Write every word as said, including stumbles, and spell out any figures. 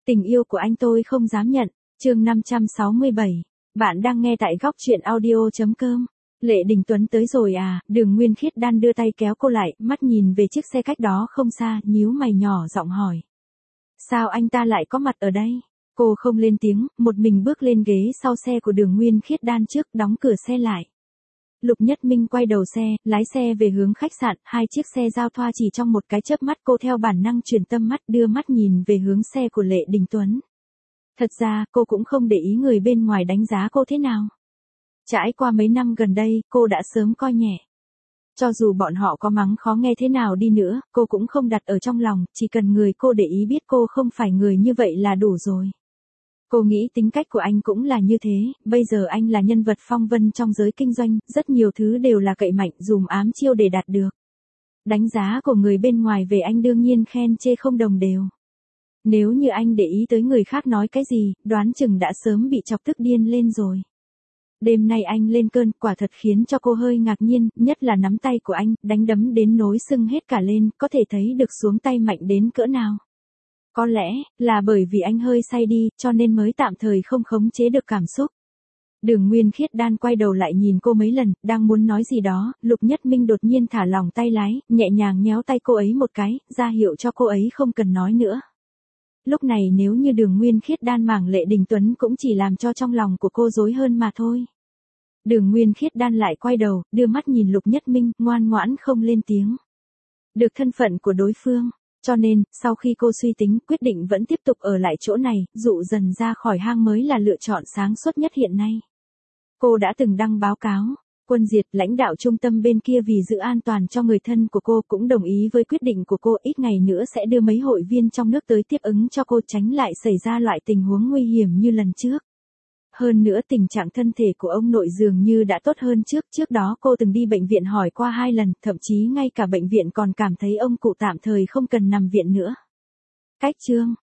Tình yêu của anh tôi không dám nhận, chương năm trăm sáu mươi bảy. Bạn đang nghe tại góc truyện audio.com. Lệ Đình Tuấn tới rồi à? Đường Nguyên Khiết Đan đưa tay kéo cô lại, mắt nhìn về chiếc xe cách đó không xa, nhíu mày nhỏ giọng hỏi. Sao anh ta lại có mặt ở đây? Cô không lên tiếng, một mình bước lên ghế sau xe của Đường Nguyên Khiết Đan trước, đóng cửa xe lại. Lục Nhất Minh quay đầu xe, lái xe về hướng khách sạn, hai chiếc xe giao thoa chỉ trong một cái chớp mắt, cô theo bản năng chuyển tâm mắt đưa mắt nhìn về hướng xe của Lệ Đình Tuấn. Thật ra, cô cũng không để ý người bên ngoài đánh giá cô thế nào. Trải qua mấy năm gần đây, cô đã sớm coi nhẹ. Cho dù bọn họ có mắng khó nghe thế nào đi nữa, cô cũng không đặt ở trong lòng, chỉ cần người cô để ý biết cô không phải người như vậy là đủ rồi. Cô nghĩ tính cách của anh cũng là như thế, bây giờ anh là nhân vật phong vân trong giới kinh doanh, rất nhiều thứ đều là cậy mạnh dùm ám chiêu để đạt được. Đánh giá của người bên ngoài về anh đương nhiên khen chê không đồng đều. Nếu như anh để ý tới người khác nói cái gì, đoán chừng đã sớm bị chọc tức điên lên rồi. Đêm nay anh lên cơn, quả thật khiến cho cô hơi ngạc nhiên, nhất là nắm tay của anh, đánh đấm đến nối sưng hết cả lên, có thể thấy được xuống tay mạnh đến cỡ nào. Có lẽ, là bởi vì anh hơi say đi, cho nên mới tạm thời không khống chế được cảm xúc. Đường Nguyên Khiết Đan quay đầu lại nhìn cô mấy lần, đang muốn nói gì đó, Lục Nhất Minh đột nhiên thả lỏng tay lái, nhẹ nhàng nhéo tay cô ấy một cái, ra hiệu cho cô ấy không cần nói nữa. Lúc này nếu như Đường Nguyên Khiết Đan màng Lệ Đình Tuấn cũng chỉ làm cho trong lòng của cô rối hơn mà thôi. Đường Nguyên Khiết Đan lại quay đầu, đưa mắt nhìn Lục Nhất Minh, ngoan ngoãn không lên tiếng. Được thân phận của đối phương. Cho nên, sau khi cô suy tính, quyết định vẫn tiếp tục ở lại chỗ này, dụ dần ra khỏi hang mới là lựa chọn sáng suốt nhất hiện nay. Cô đã từng đăng báo cáo, Quân Diệt, lãnh đạo trung tâm bên kia vì giữ an toàn cho người thân của cô cũng đồng ý với quyết định của cô, ít ngày nữa sẽ đưa mấy hội viên trong nước tới tiếp ứng cho cô, tránh lại xảy ra loại tình huống nguy hiểm như lần trước. Hơn nữa tình trạng thân thể của ông nội dường như đã tốt hơn trước, trước đó cô từng đi bệnh viện hỏi qua hai lần, thậm chí ngay cả bệnh viện còn cảm thấy ông cụ tạm thời không cần nằm viện nữa. Cách chương